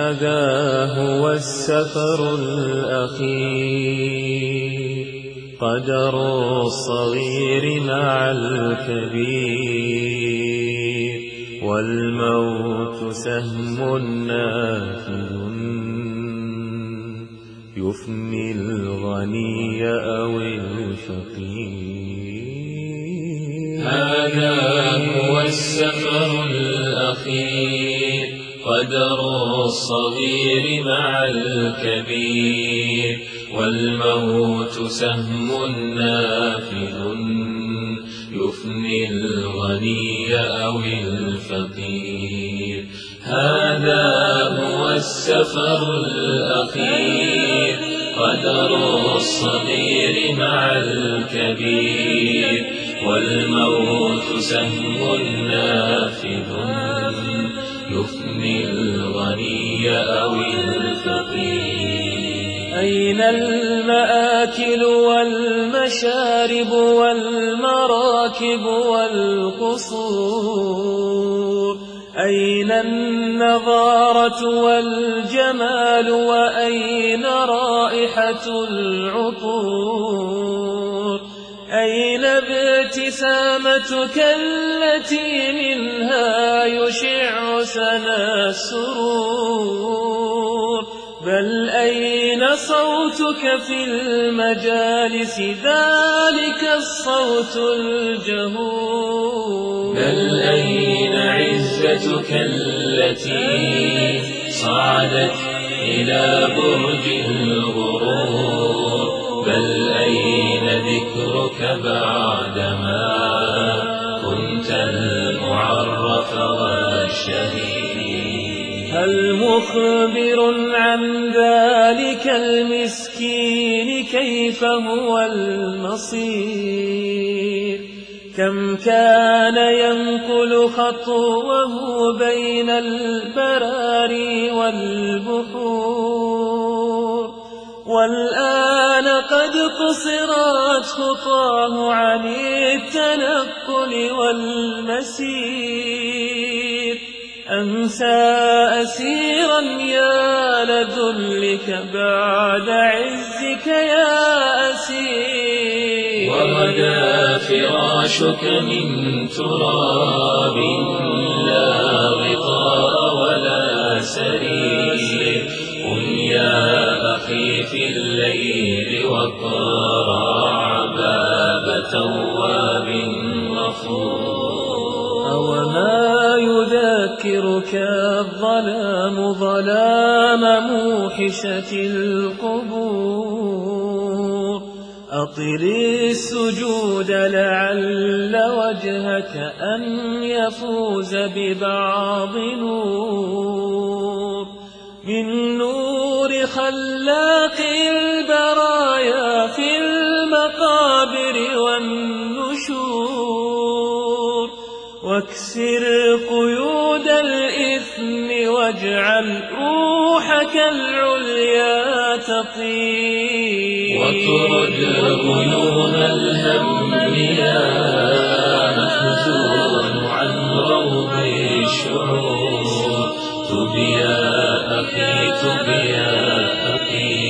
هذا هو السفر الأخير، قدر الصغير مع الكبير، والموت سهم نافذ يفني الغني أو الفقير. هذا هو السفر الأخير، قدر الصغير مع الكبير، والموت سهم نافذ يفني الغني أو الفقير. هذا هو السفر الأخير، قدر الصغير مع الكبير، والموت سهم نافذ يفني الغني أو الفقير. أين المآكل والمشارب والمراكب والقصور؟ أين النظارة والجمال؟ وأين رائحة العطور؟ أين ابتسامتك التي منها يشع سنا السرور؟ بل أين صوتك في المجالس، ذلك الصوت الجهور؟ بل أين عزتك التي صعدت إلى برج الغرور؟ بل أين ذكرك بعدما كنت المعرف والشهيد؟ هل مخبر عن ذلك المسكين كيف هو المصير؟ كم كان ينقل خطوه بين البراري والبحور، والآن قد قصرت خطاه عن التنقل والمسير. أمسى أسيرا يا لذلك بعد عزك يا أسير، وغدا فراشك من تراب لا غطاء ولا سرير. قم يا أخي في الليل واقرع باب تواب غفور. أوما يذكرك الظلام ظلام موحشة القبور؟ أطل السجود لعل وجهك أن يفوز ببعض نور، من نور خلاق البرايا في المقابر والنشور. واكسر قيود الإثم واجعل روحك العليا تطير، واطرد غيوم الهم يا محزون عن روض الشعور. تب يا أخي تب يا فقير.